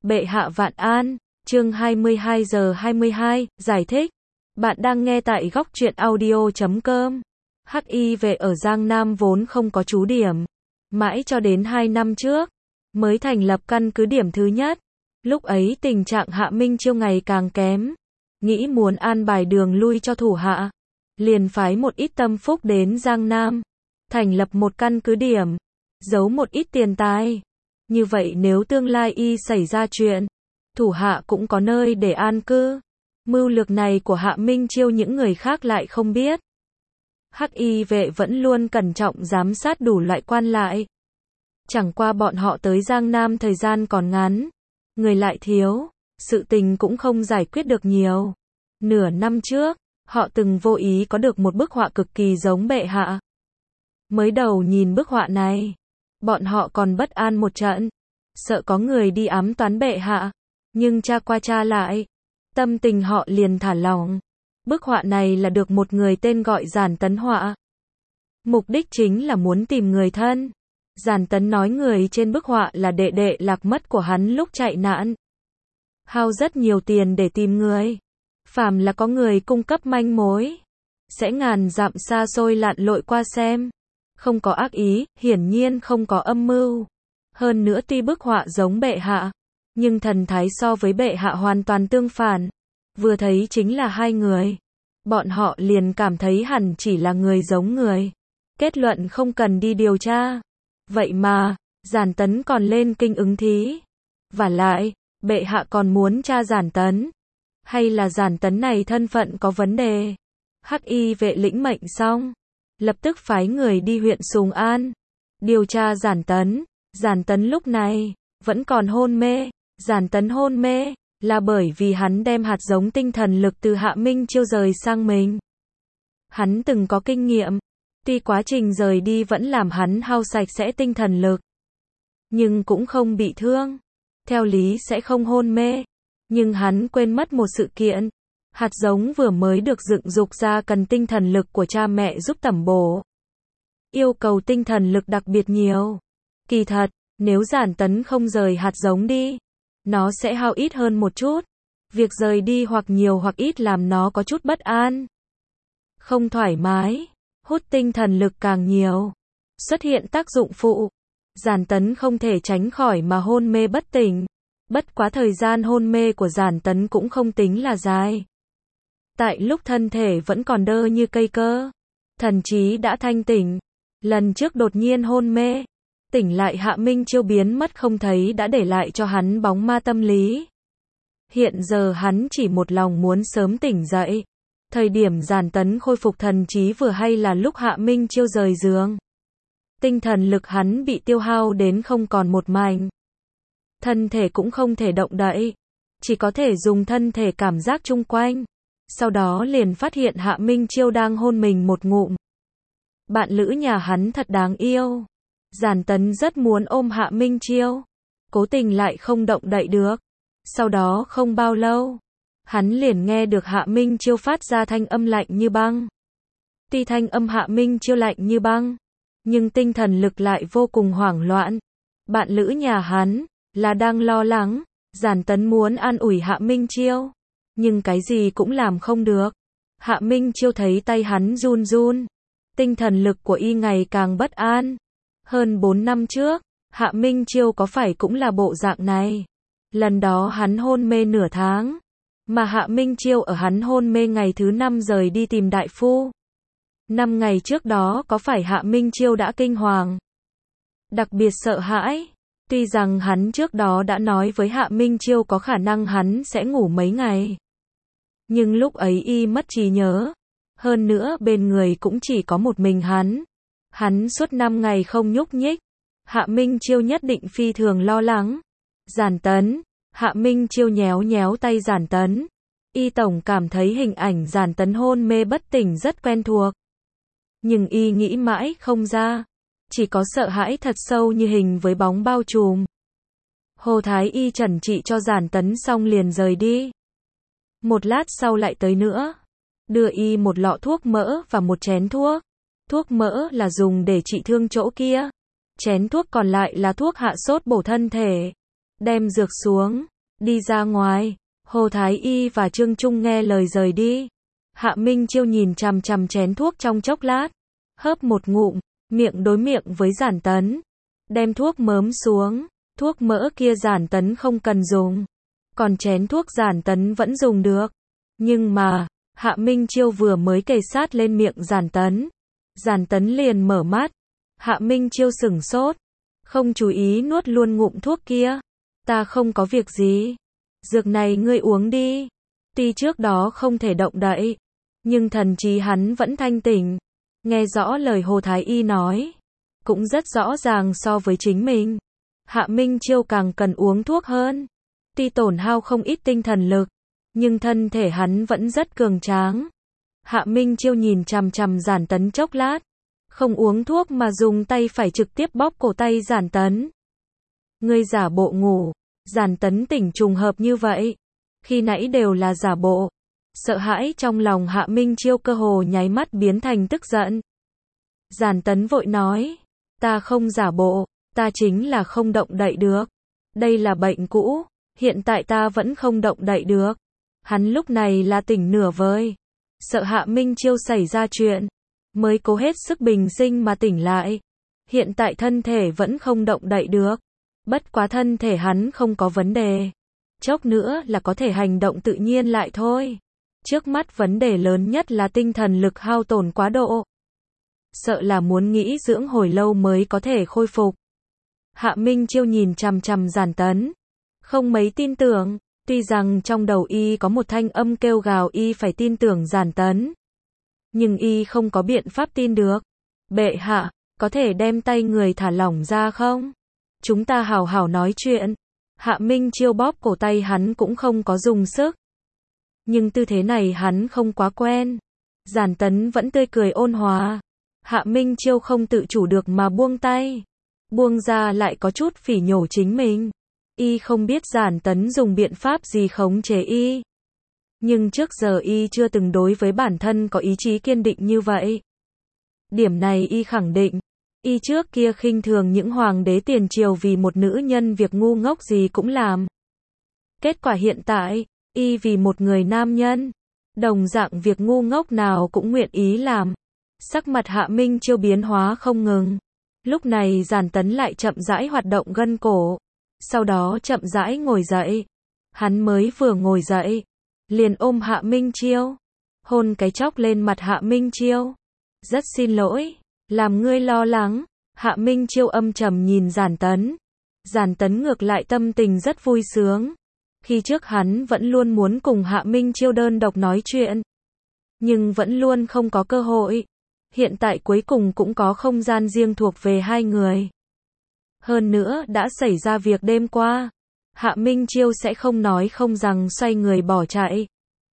Bệ hạ vạn an, chương 22 giờ 22, giải thích. Bạn đang nghe tại góc truyện audio.com. HI về ở Giang Nam vốn không có trú điểm. Mãi cho đến 2 năm trước, mới thành lập căn cứ điểm thứ nhất. Lúc ấy tình trạng Hạ Minh Chiêu ngày càng kém. Nghĩ muốn an bài đường lui cho thủ hạ. Liền phái một ít tâm phúc đến Giang Nam. Thành lập một căn cứ điểm. Giấu một ít tiền tài. Như vậy nếu tương lai y xảy ra chuyện, thủ hạ cũng có nơi để an cư. Mưu lược này của Hạ Minh Chiêu những người khác lại không biết. HI vệ vẫn luôn cẩn trọng giám sát đủ loại quan lại. Chẳng qua bọn họ tới Giang Nam thời gian còn ngắn, người lại thiếu, sự tình cũng không giải quyết được nhiều. Nửa năm trước, họ từng vô ý có được một bức họa cực kỳ giống bệ hạ. Mới đầu nhìn bức họa này, bọn họ còn bất an một trận, sợ có người đi ám toán bệ hạ, nhưng tra qua tra lại, tâm tình họ liền thả lỏng. Bức họa này là được một người tên gọi Giản Tấn họa. Mục đích chính là muốn tìm người thân. Giản Tấn nói người trên bức họa là đệ đệ lạc mất của hắn lúc chạy nạn. Hao rất nhiều tiền để tìm người. Phàm là có người cung cấp manh mối, sẽ ngàn dặm xa xôi lặn lội qua xem. Không có ác ý, hiển nhiên không có âm mưu. Hơn nữa tuy bức họa giống bệ hạ, nhưng thần thái so với bệ hạ hoàn toàn tương phản. Vừa thấy chính là hai người. Bọn họ liền cảm thấy hẳn chỉ là người giống người. Kết luận không cần đi điều tra. Vậy mà, Giản Tấn còn lên kinh ứng thí. Vả lại, bệ hạ còn muốn tra Giản Tấn. Hay là Giản Tấn này thân phận có vấn đề? HI vệ lĩnh mệnh xong, lập tức phái người đi huyện Sùng An. Điều tra Giản Tấn. Giản Tấn lúc này, vẫn còn hôn mê. Giản Tấn hôn mê, là bởi vì hắn đem hạt giống tinh thần lực từ Hạ Minh Chiêu rời sang mình. Hắn từng có kinh nghiệm, tuy quá trình rời đi vẫn làm hắn hao sạch sẽ tinh thần lực, nhưng cũng không bị thương. Theo lý sẽ không hôn mê, nhưng hắn quên mất một sự kiện. Hạt giống vừa mới được dựng dục ra cần tinh thần lực của cha mẹ giúp tẩm bổ. Yêu cầu tinh thần lực đặc biệt nhiều. Kỳ thật, nếu Giản Tấn không rời hạt giống đi, nó sẽ hao ít hơn một chút. Việc rời đi hoặc nhiều hoặc ít làm nó có chút bất an, không thoải mái, hút tinh thần lực càng nhiều, xuất hiện tác dụng phụ. Giản Tấn không thể tránh khỏi mà hôn mê bất tỉnh. Bất quá thời gian hôn mê của Giản Tấn cũng không tính là dài. Tại lúc thân thể vẫn còn đơ như cây cơ, thần trí đã thanh tỉnh. Lần trước đột nhiên hôn mê, tỉnh lại Hạ Minh Chiêu biến mất không thấy đã để lại cho hắn bóng ma tâm lý. Hiện giờ hắn chỉ một lòng muốn sớm tỉnh dậy. Thời điểm Giản Tấn khôi phục thần trí vừa hay là lúc Hạ Minh Chiêu rời giường. Tinh thần lực hắn bị tiêu hao đến không còn một mảnh. Thân thể cũng không thể động đậy, chỉ có thể dùng thân thể cảm giác chung quanh. Sau đó liền phát hiện Hạ Minh Chiêu đang hôn mình một ngụm. Bạn lữ nhà hắn thật đáng yêu. Giản Tấn rất muốn ôm Hạ Minh Chiêu, cố tình lại không động đậy được. Sau đó không bao lâu, hắn liền nghe được Hạ Minh Chiêu phát ra thanh âm lạnh như băng. Tuy thanh âm Hạ Minh Chiêu lạnh như băng, nhưng tinh thần lực lại vô cùng hoảng loạn. Bạn lữ nhà hắn là đang lo lắng. Giản Tấn muốn an ủi Hạ Minh Chiêu, nhưng cái gì cũng làm không được. Hạ Minh Chiêu thấy tay hắn run run, tinh thần lực của y ngày càng bất an. Hơn 4 năm trước, Hạ Minh Chiêu có phải cũng là bộ dạng này. Lần đó hắn hôn mê nửa tháng, mà Hạ Minh Chiêu ở hắn hôn mê ngày thứ 5 rời đi tìm đại phu. 5 ngày trước đó có phải Hạ Minh Chiêu đã kinh hoàng, đặc biệt sợ hãi. Tuy rằng hắn trước đó đã nói với Hạ Minh Chiêu có khả năng hắn sẽ ngủ mấy ngày, nhưng lúc ấy y mất trí nhớ. Hơn nữa bên người cũng chỉ có một mình hắn. Hắn suốt 5 ngày không nhúc nhích. Hạ Minh Chiêu nhất định phi thường lo lắng. Giản Tấn. Hạ Minh Chiêu nhéo nhéo tay Giản Tấn. Y tổng cảm thấy hình ảnh Giản Tấn hôn mê bất tỉnh rất quen thuộc. Nhưng y nghĩ mãi không ra. Chỉ có sợ hãi thật sâu như hình với bóng bao trùm. Hồ Thái Y chẩn trị cho Giản Tấn xong liền rời đi. Một lát sau lại tới nữa. Đưa y một lọ thuốc mỡ và một chén thuốc. Thuốc mỡ là dùng để trị thương chỗ kia. Chén thuốc còn lại là thuốc hạ sốt bổ thân thể. Đem dược xuống, đi ra ngoài. Hồ Thái Y và Trương Trung nghe lời rời đi. Hạ Minh Chiêu nhìn chằm chằm chén thuốc trong chốc lát, hớp một ngụm, miệng đối miệng với Giản Tấn, đem thuốc mớm xuống, thuốc mỡ kia Giản Tấn không cần dùng, còn chén thuốc Giản Tấn vẫn dùng được. Nhưng mà, Hạ Minh Chiêu vừa mới kề sát lên miệng Giản Tấn liền mở mắt. Hạ Minh Chiêu sửng sốt, không chú ý nuốt luôn ngụm thuốc kia. Ta không có việc gì. Dược này ngươi uống đi. Tuy trước đó không thể động đậy, nhưng thần trí hắn vẫn thanh tỉnh. Nghe rõ lời Hồ Thái Y nói, cũng rất rõ ràng so với chính mình. Hạ Minh Chiêu càng cần uống thuốc hơn. Tuy tổn hao không ít tinh thần lực, nhưng thân thể hắn vẫn rất cường tráng. Hạ Minh Chiêu nhìn chằm chằm Giản Tấn chốc lát, không uống thuốc mà dùng tay phải trực tiếp bóp cổ tay Giản Tấn. Ngươi giả bộ ngủ. Giản Tấn tỉnh trùng hợp như vậy. Khi nãy đều là giả bộ. Sợ hãi trong lòng Hạ Minh Chiêu cơ hồ nháy mắt biến thành tức giận. Giản Tấn vội nói, ta không giả bộ, ta chính là không động đậy được. Đây là bệnh cũ, hiện tại ta vẫn không động đậy được. Hắn lúc này là tỉnh nửa vời. Sợ Hạ Minh Chiêu xảy ra chuyện, mới cố hết sức bình sinh mà tỉnh lại. Hiện tại thân thể vẫn không động đậy được. Bất quá thân thể hắn không có vấn đề. Chốc nữa là có thể hành động tự nhiên lại thôi. Trước mắt vấn đề lớn nhất là tinh thần lực hao tổn quá độ. Sợ là muốn nghỉ dưỡng hồi lâu mới có thể khôi phục. Hạ Minh Chiêu nhìn chằm chằm Giản Tấn, không mấy tin tưởng. Tuy rằng trong đầu y có một thanh âm kêu gào y phải tin tưởng Giản Tấn, nhưng y không có biện pháp tin được. Bệ hạ, có thể đem tay người thả lỏng ra không? Chúng ta hào hào nói chuyện. Hạ Minh Chiêu bóp cổ tay hắn cũng không có dùng sức. Nhưng tư thế này hắn không quá quen. Giản Tấn vẫn tươi cười ôn hòa. Hạ Minh Chiêu không tự chủ được mà buông tay. Buông ra lại có chút phỉ nhổ chính mình. Y không biết Giản Tấn dùng biện pháp gì khống chế y. Nhưng trước giờ y chưa từng đối với bản thân có ý chí kiên định như vậy. Điểm này y khẳng định. Y trước kia khinh thường những hoàng đế tiền triều vì một nữ nhân việc ngu ngốc gì cũng làm. Kết quả hiện tại, y vì một người nam nhân, đồng dạng việc ngu ngốc nào cũng nguyện ý làm. Sắc mặt Hạ Minh Chiêu biến hóa không ngừng. Lúc này Giản Tấn lại chậm rãi hoạt động gân cổ, sau đó chậm rãi ngồi dậy. Hắn mới vừa ngồi dậy, liền ôm Hạ Minh Chiêu, hôn cái chóc lên mặt Hạ Minh Chiêu. Rất xin lỗi, làm ngươi lo lắng. Hạ Minh Chiêu âm trầm nhìn Giản Tấn. Giản Tấn ngược lại tâm tình rất vui sướng. Khi trước hắn vẫn luôn muốn cùng Hạ Minh Chiêu đơn độc nói chuyện, nhưng vẫn luôn không có cơ hội. Hiện tại cuối cùng cũng có không gian riêng thuộc về hai người. Hơn nữa đã xảy ra việc đêm qua, Hạ Minh Chiêu sẽ không nói không rằng xoay người bỏ chạy.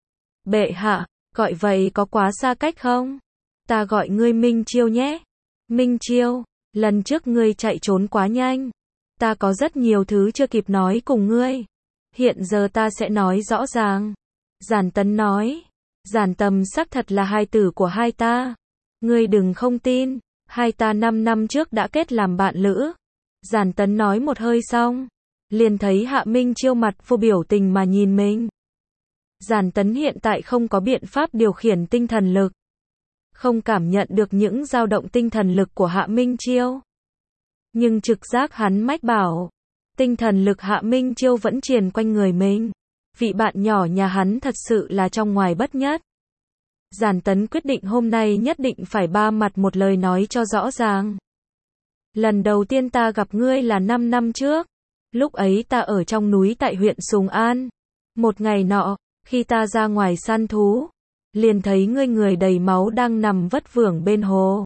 Bệ hạ, gọi vậy có quá xa cách không? Ta gọi ngươi Minh Chiêu nhé. Minh Chiêu, lần trước ngươi chạy trốn quá nhanh. Ta có rất nhiều thứ chưa kịp nói cùng ngươi. Hiện giờ ta sẽ nói rõ ràng. Giản Tấn nói, Giản Tầm xác thật là hài tử của hai ta. Ngươi đừng không tin, hai ta 5 năm trước đã kết làm bạn lữ. Giản Tấn nói một hơi xong, liền thấy Hạ Minh Chiêu mặt vô biểu tình mà nhìn mình. Giản Tấn hiện tại không có biện pháp điều khiển tinh thần lực, không cảm nhận được những dao động tinh thần lực của Hạ Minh Chiêu. Nhưng trực giác hắn mách bảo, tinh thần lực Hạ Minh Chiêu vẫn triền quanh người mình. Vị bạn nhỏ nhà hắn thật sự là trong ngoài bất nhất. Giản Tấn quyết định hôm nay nhất định phải ba mặt một lời nói cho rõ ràng. Lần đầu tiên ta gặp ngươi là 5 năm trước. Lúc ấy ta ở trong núi tại huyện Sùng An. Một ngày nọ, khi ta ra ngoài săn thú, liền thấy ngươi người đầy máu đang nằm vất vưởng bên hồ.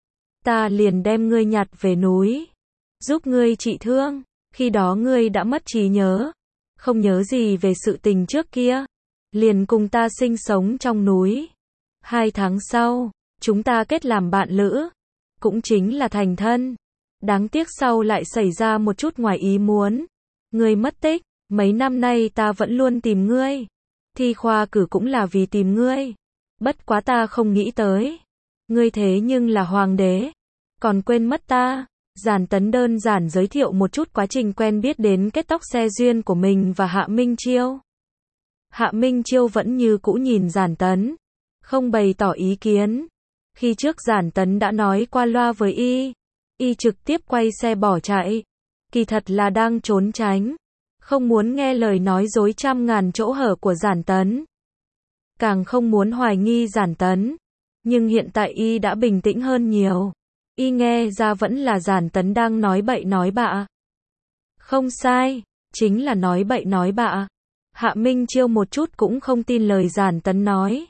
Ta liền đem ngươi nhặt về núi, giúp ngươi trị thương. Khi đó ngươi đã mất trí nhớ, không nhớ gì về sự tình trước kia, liền cùng ta sinh sống trong núi. 2 tháng sau, chúng ta kết làm bạn lữ, cũng chính là thành thân. Đáng tiếc sau lại xảy ra một chút ngoài ý muốn. Ngươi mất tích, mấy năm nay ta vẫn luôn tìm ngươi. Thi khoa cử cũng là vì tìm ngươi. Bất quá ta không nghĩ tới, ngươi thế nhưng là hoàng đế, còn quên mất ta. Giản Tấn đơn giản giới thiệu một chút quá trình quen biết đến kết tóc xe duyên của mình và Hạ Minh Chiêu. Hạ Minh Chiêu vẫn như cũ nhìn Giản Tấn, không bày tỏ ý kiến. Khi trước Giản Tấn đã nói qua loa với y trực tiếp quay xe bỏ chạy. Kỳ thật là đang trốn tránh, không muốn nghe lời nói dối trăm ngàn chỗ hở của Giản Tấn. Càng không muốn hoài nghi Giản Tấn. Nhưng hiện tại y đã bình tĩnh hơn nhiều. Y nghe ra vẫn là Giản Tấn đang nói bậy nói bạ. Không sai, chính là nói bậy nói bạ. Hạ Minh Chiêu một chút cũng không tin lời Giản Tấn nói.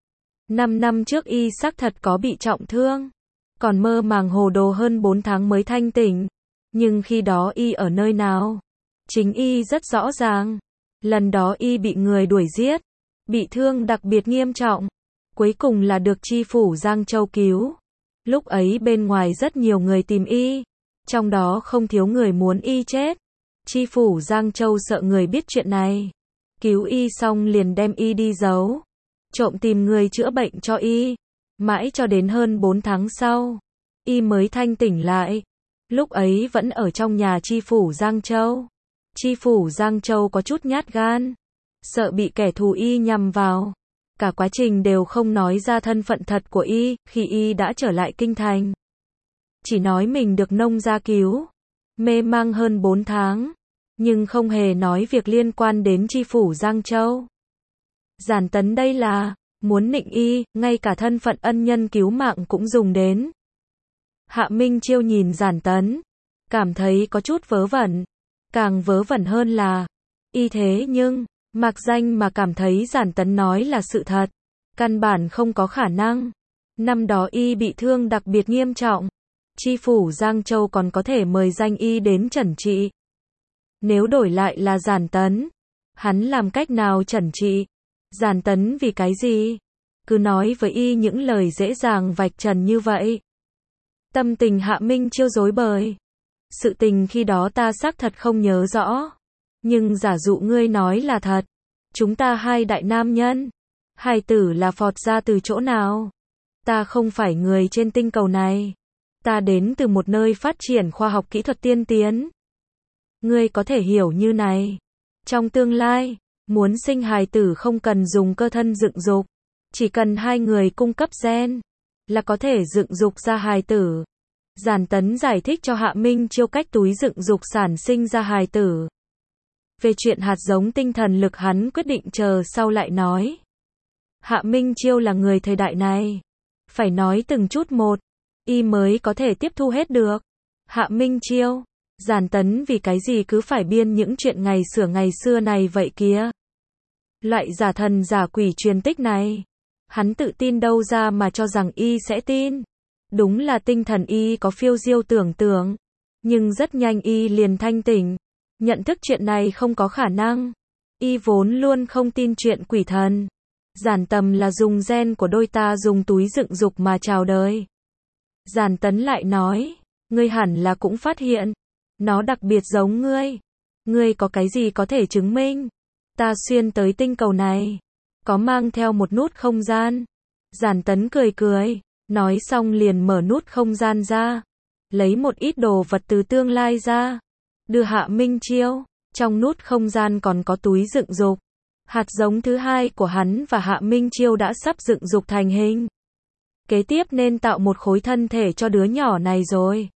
5 năm trước y xác thật có bị trọng thương, còn mơ màng hồ đồ hơn 4 tháng mới thanh tỉnh. Nhưng khi đó y ở nơi nào? Chính y rất rõ ràng. Lần đó y bị người đuổi giết, bị thương đặc biệt nghiêm trọng. Cuối cùng là được chi phủ Giang Châu cứu. Lúc ấy bên ngoài rất nhiều người tìm y, trong đó không thiếu người muốn y chết. Chi phủ Giang Châu sợ người biết chuyện này, cứu y xong liền đem y đi giấu, trộm tìm người chữa bệnh cho y. Mãi cho đến hơn 4 tháng sau, y mới thanh tỉnh lại. Lúc ấy vẫn ở trong nhà chi phủ Giang Châu. Chi phủ Giang Châu có chút nhát gan, sợ bị kẻ thù y nhằm vào. Cả quá trình đều không nói ra thân phận thật của y, khi y đã trở lại kinh thành. Chỉ nói mình được nông gia cứu, mê mang hơn 4 tháng, nhưng không hề nói việc liên quan đến chi phủ Giang Châu. Giản Tấn đây là muốn nịnh y, ngay cả thân phận ân nhân cứu mạng cũng dùng đến. Hạ Minh Chiêu nhìn Giản Tấn, cảm thấy có chút vớ vẩn. Càng vớ vẩn hơn là, y thế nhưng mặc danh mà cảm thấy Giản Tấn nói là sự thật, căn bản không có khả năng. Năm đó y bị thương đặc biệt nghiêm trọng, chi phủ Giang Châu còn có thể mời danh y đến chẩn trị. Nếu đổi lại là Giản Tấn, hắn làm cách nào chẩn trị? Giản Tấn vì cái gì? Cứ nói với y những lời dễ dàng vạch trần như vậy. Tâm tình Hạ Minh Chiêu rối bời. Sự tình khi đó ta xác thật không nhớ rõ. Nhưng giả dụ ngươi nói là thật, chúng ta hai đại nam nhân, hài tử là phọt ra từ chỗ nào? Ta không phải người trên tinh cầu này. Ta đến từ một nơi phát triển khoa học kỹ thuật tiên tiến. Ngươi có thể hiểu như này. Trong tương lai, muốn sinh hài tử không cần dùng cơ thân dựng dục. Chỉ cần hai người cung cấp gen, là có thể dựng dục ra hài tử. Giản Tấn giải thích cho Hạ Minh Chiêu cách túi dựng dục sản sinh ra hài tử. Về chuyện hạt giống tinh thần lực hắn quyết định chờ sau lại nói. Hạ Minh Chiêu là người thời đại này, phải nói từng chút một, y mới có thể tiếp thu hết được. Hạ Minh Chiêu, Giản Tấn vì cái gì cứ phải biên những chuyện ngày xưa này vậy kia? Loại giả thần giả quỷ truyền tích này, hắn tự tin đâu ra mà cho rằng y sẽ tin. Đúng là tinh thần y có phiêu diêu tưởng tượng, nhưng rất nhanh y liền thanh tỉnh, nhận thức chuyện này không có khả năng. Y vốn luôn không tin chuyện quỷ thần. Giản Tầm là dùng gen của đôi ta dùng túi dựng dục mà chào đời. Giản Tấn lại nói, ngươi hẳn là cũng phát hiện, nó đặc biệt giống ngươi. Ngươi có cái gì có thể chứng minh? Ta xuyên tới tinh cầu này, có mang theo một nút không gian. Giản Tấn cười cười, nói xong liền mở nút không gian ra, lấy một ít đồ vật từ tương lai ra, đưa Hạ Minh Chiêu. Trong nút không gian còn có túi dựng dục. Hạt giống thứ hai của hắn và Hạ Minh Chiêu đã sắp dựng dục thành hình. Kế tiếp nên tạo một khối thân thể cho đứa nhỏ này rồi.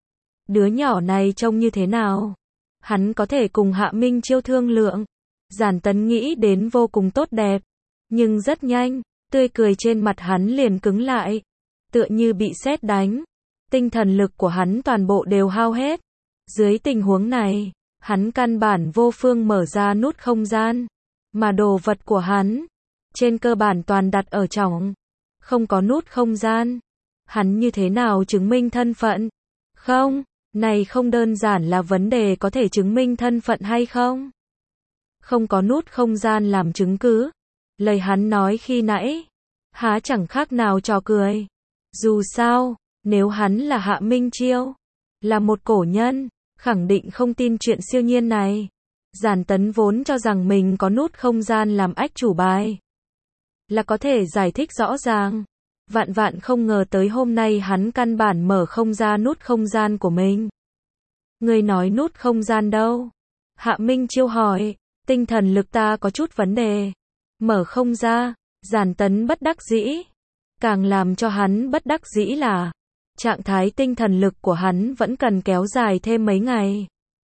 Đứa nhỏ này trông như thế nào? Hắn có thể cùng Hạ Minh Chiêu thương lượng. Giản Tấn nghĩ đến vô cùng tốt đẹp. Nhưng rất nhanh, tươi cười trên mặt hắn liền cứng lại. Tựa như bị sét đánh. Tinh thần lực của hắn toàn bộ đều hao hết. Dưới tình huống này, hắn căn bản vô phương mở ra nút không gian. Mà đồ vật của hắn, trên cơ bản toàn đặt ở trong. Không có nút không gian. Hắn như thế nào chứng minh thân phận? Không, này không đơn giản là vấn đề có thể chứng minh thân phận hay không. Không có nút không gian làm chứng cứ. Lời hắn nói khi nãy, há chẳng khác nào trò cười. Dù sao, nếu hắn là Hạ Minh Chiêu, là một cổ nhân, khẳng định không tin chuyện siêu nhiên này. Giản Tấn vốn cho rằng mình có nút không gian làm ách chủ bài, là có thể giải thích rõ ràng. Vạn vạn không ngờ tới hôm nay hắn căn bản mở không ra nút không gian của mình. Ngươi nói nút không gian đâu? Hạ Minh Chiêu hỏi, tinh thần lực ta có chút vấn đề. Mở không ra, Giản Tấn bất đắc dĩ. Càng làm cho hắn bất đắc dĩ là, trạng thái tinh thần lực của hắn vẫn cần kéo dài thêm mấy ngày.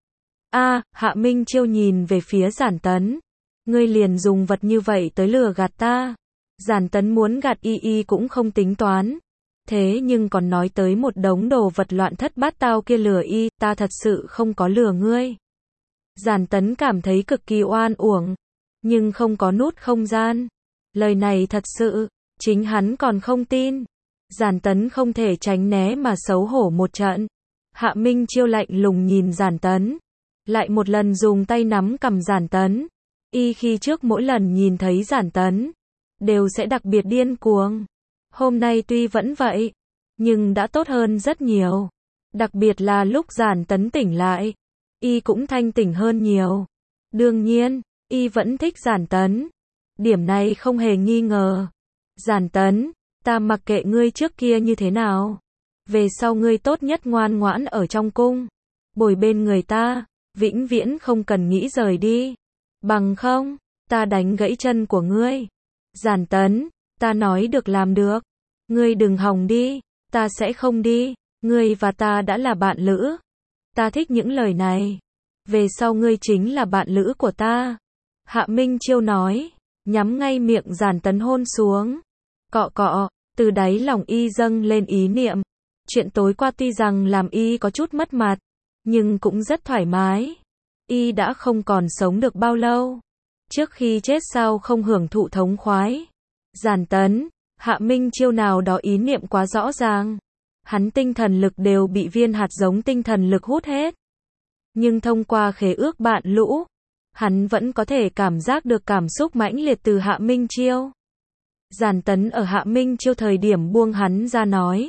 Hạ Minh Chiêu nhìn về phía Giản Tấn. Ngươi liền dùng vật như vậy tới lừa gạt ta. Giản Tấn muốn gạt y cũng không tính toán. Thế nhưng còn nói tới một đống đồ vật loạn thất bát tao kia lừa y, ta thật sự không có lừa ngươi. Giản Tấn cảm thấy cực kỳ oan uổng. Nhưng không có nút không gian. Lời này thật sự, chính hắn còn không tin. Giản Tấn không thể tránh né mà xấu hổ một trận. Hạ Minh Chiêu lạnh lùng nhìn Giản Tấn. Lại một lần dùng tay nắm cầm Giản Tấn. Y khi trước mỗi lần nhìn thấy Giản Tấn, đều sẽ đặc biệt điên cuồng. Hôm nay tuy vẫn vậy, nhưng đã tốt hơn rất nhiều. Đặc biệt là lúc Giản Tấn tỉnh lại, Y cũng thanh tỉnh hơn nhiều. Đương nhiên, Y vẫn thích Giản Tấn. Điểm này không hề nghi ngờ. Giản Tấn, ta mặc kệ ngươi trước kia như thế nào. Về sau ngươi tốt nhất ngoan ngoãn ở trong cung. Bồi bên người ta, vĩnh viễn không cần nghĩ rời đi. Bằng không, ta đánh gãy chân của ngươi. Giản Tấn, ta nói được làm được. Ngươi đừng hòng đi, ta sẽ không đi. Ngươi và ta đã là bạn lữ. Ta thích những lời này. Về sau ngươi chính là bạn lữ của ta. Hạ Minh Chiêu nói, nhắm ngay miệng Giản Tấn hôn xuống. Cọ cọ, từ đáy lòng Y dâng lên ý niệm. Chuyện tối qua tuy rằng làm Y có chút mất mặt, nhưng cũng rất thoải mái. Y đã không còn sống được bao lâu. Trước khi chết sao không hưởng thụ thống khoái. Giản Tấn, Hạ Minh Chiêu nào đó ý niệm quá rõ ràng. Hắn tinh thần lực đều bị viên hạt giống tinh thần lực hút hết. Nhưng thông qua khế ước bạn lũ, hắn vẫn có thể cảm giác được cảm xúc mãnh liệt từ Hạ Minh Chiêu. Giản Tấn ở Hạ Minh Chiêu thời điểm buông hắn ra nói.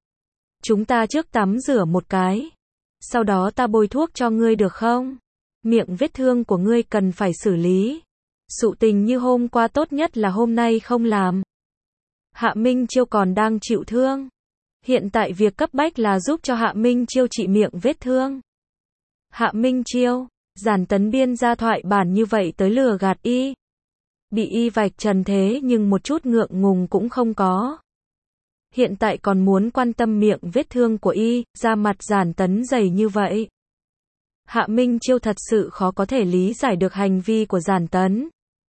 Chúng ta trước tắm rửa một cái. Sau đó ta bôi thuốc cho ngươi được không? Miệng vết thương của ngươi cần phải xử lý. Sự tình như hôm qua tốt nhất là hôm nay không làm. Hạ Minh Chiêu còn đang chịu thương. Hiện tại việc cấp bách là giúp cho Hạ Minh Chiêu trị miệng vết thương. Hạ Minh Chiêu, Giản Tấn biên ra thoại bản như vậy tới lừa gạt Y. Bị Y vạch trần thế nhưng một chút ngượng ngùng cũng không có. Hiện tại còn muốn quan tâm miệng vết thương của Y, da mặt Giản Tấn dày như vậy. Hạ Minh Chiêu thật sự khó có thể lý giải được hành vi của Giản Tấn.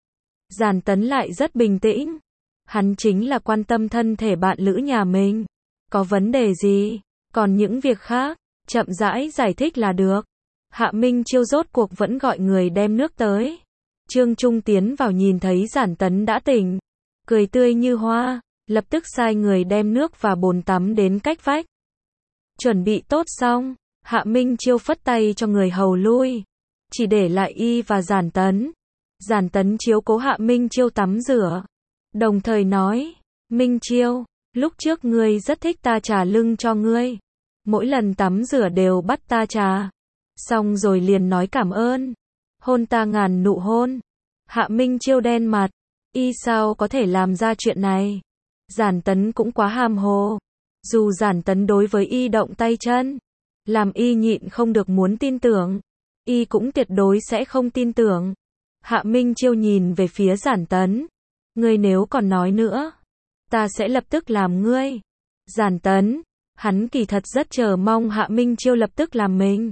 Giản Tấn lại rất bình tĩnh. Hắn chính là quan tâm thân thể bạn lữ nhà mình. Có vấn đề gì? Còn những việc khác, chậm rãi giải thích là được. Hạ Minh Chiêu rốt cuộc vẫn gọi người đem nước tới. Trương Trung tiến vào nhìn thấy Giản Tấn đã tỉnh. Cười tươi như hoa, lập tức sai người đem nước và bồn tắm đến cách vách. Chuẩn bị tốt xong, Hạ Minh Chiêu phất tay cho người hầu lui. Chỉ để lại Y và Giản Tấn. Giản Tấn chiếu cố Hạ Minh Chiêu tắm rửa. Đồng thời nói, Minh Chiêu, lúc trước ngươi rất thích ta trà lưng cho ngươi. Mỗi lần tắm rửa đều bắt ta trà. Xong rồi liền nói cảm ơn. Hôn ta ngàn nụ hôn. Hạ Minh Chiêu đen mặt. Y sao có thể làm ra chuyện này? Giản Tấn cũng quá hàm hồ. Dù Giản Tấn đối với Y động tay chân, làm Y nhịn không được muốn tin tưởng. Y cũng tuyệt đối sẽ không tin tưởng. Hạ Minh Chiêu nhìn về phía Giản Tấn. Ngươi nếu còn nói nữa, ta sẽ lập tức làm ngươi. Giản Tấn, hắn kỳ thật rất chờ mong Hạ Minh Chiêu lập tức làm mình.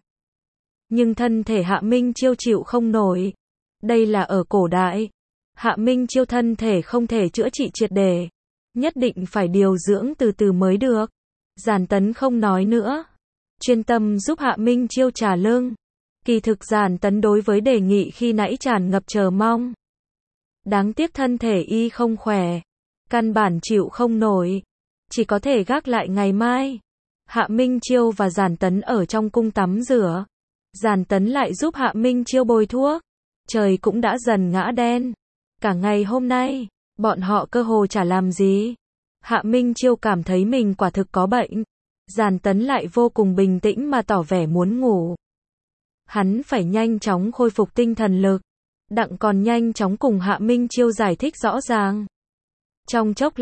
Nhưng thân thể Hạ Minh Chiêu chịu không nổi. Đây là ở cổ đại. Hạ Minh Chiêu thân thể không thể chữa trị triệt để. Nhất định phải điều dưỡng từ từ mới được. Giản Tấn không nói nữa. Chuyên tâm giúp Hạ Minh Chiêu trả lưng. Kỳ thực Giản Tấn đối với đề nghị khi nãy tràn ngập chờ mong. Đáng tiếc thân thể Y không khỏe. Căn bản chịu không nổi. Chỉ có thể gác lại ngày mai. Hạ Minh Chiêu và Giản Tấn ở trong cung tắm rửa. Giản Tấn lại giúp Hạ Minh Chiêu bôi thuốc. Trời cũng đã dần ngã đen. Cả ngày hôm nay, bọn họ cơ hồ chả làm gì. Hạ Minh Chiêu cảm thấy mình quả thực có bệnh. Giản Tấn lại vô cùng bình tĩnh mà tỏ vẻ muốn ngủ. Hắn phải nhanh chóng khôi phục tinh thần lực. Đặng còn nhanh chóng cùng Hạ Minh Chiêu giải thích rõ ràng. Trong chốc lát,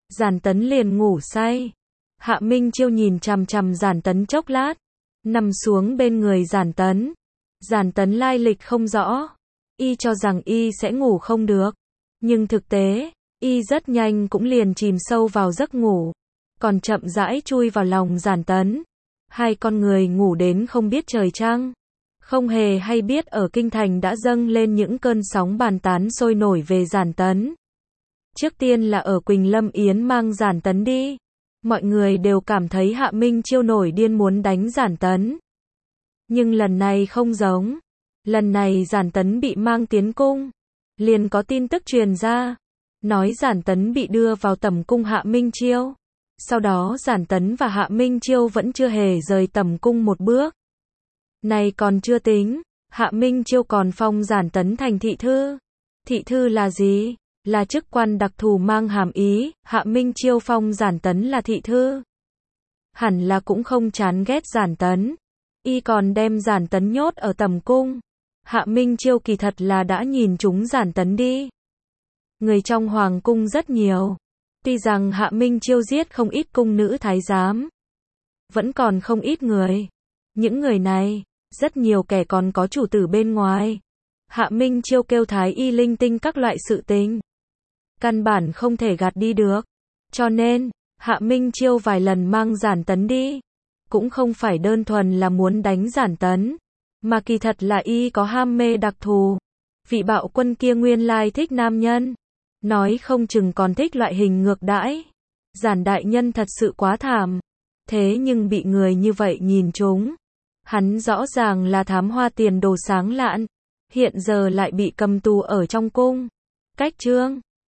Giản Tấn liền ngủ say. Hạ Minh Chiêu nhìn chằm chằm Giản Tấn chốc lát, nằm xuống bên người Giản Tấn. Giản Tấn lai lịch không rõ, y cho rằng y sẽ ngủ không được, nhưng thực tế, y rất nhanh cũng liền chìm sâu vào giấc ngủ, còn chậm rãi chui vào lòng Giản Tấn. Hai con người ngủ đến không biết trời trăng, không hề hay biết ở kinh thành đã dâng lên những cơn sóng bàn tán sôi nổi về Giản Tấn. Trước tiên là ở Quỳnh Lâm Yến mang Giản Tấn đi, mọi người đều cảm thấy Hạ Minh Chiêu nổi điên muốn đánh Giản Tấn. Nhưng lần này không giống, lần này Giản Tấn bị mang tiến cung, liền có tin tức truyền ra, nói Giản Tấn bị đưa vào tẩm cung Hạ Minh Chiêu. Sau đó Giản Tấn và Hạ Minh Chiêu vẫn chưa hề rời tẩm cung một bước. Này còn chưa tính, Hạ Minh Chiêu còn phong Giản Tấn thành thị thư. Thị thư là gì? Là chức quan đặc thù mang hàm ý, Hạ Minh Chiêu phong Giản Tấn là thị thư. Hẳn là cũng không chán ghét Giản Tấn. Y còn đem Giản Tấn nhốt ở tẩm cung. Hạ Minh Chiêu kỳ thật là đã nhìn trúng Giản Tấn đi. Người trong hoàng cung rất nhiều. Tuy rằng Hạ Minh Chiêu giết không ít cung nữ thái giám, vẫn còn không ít người. Những người này, rất nhiều kẻ còn có chủ tử bên ngoài. Hạ Minh Chiêu kêu thái y linh tinh các loại sự tình, căn bản không thể gạt đi được. Cho nên, Hạ Minh Chiêu vài lần mang Giản Tấn đi, cũng không phải đơn thuần là muốn đánh Giản Tấn, mà kỳ thật là y có ham mê đặc thù. Vị bạo quân kia nguyên lai thích nam nhân, nói không chừng còn thích loại hình ngược đãi. Giản đại nhân thật sự quá thảm, thế nhưng bị người như vậy nhìn trúng. Hắn rõ ràng là thám hoa tiền đồ sáng lạn, hiện giờ lại bị cầm tù ở trong cung. Cách chương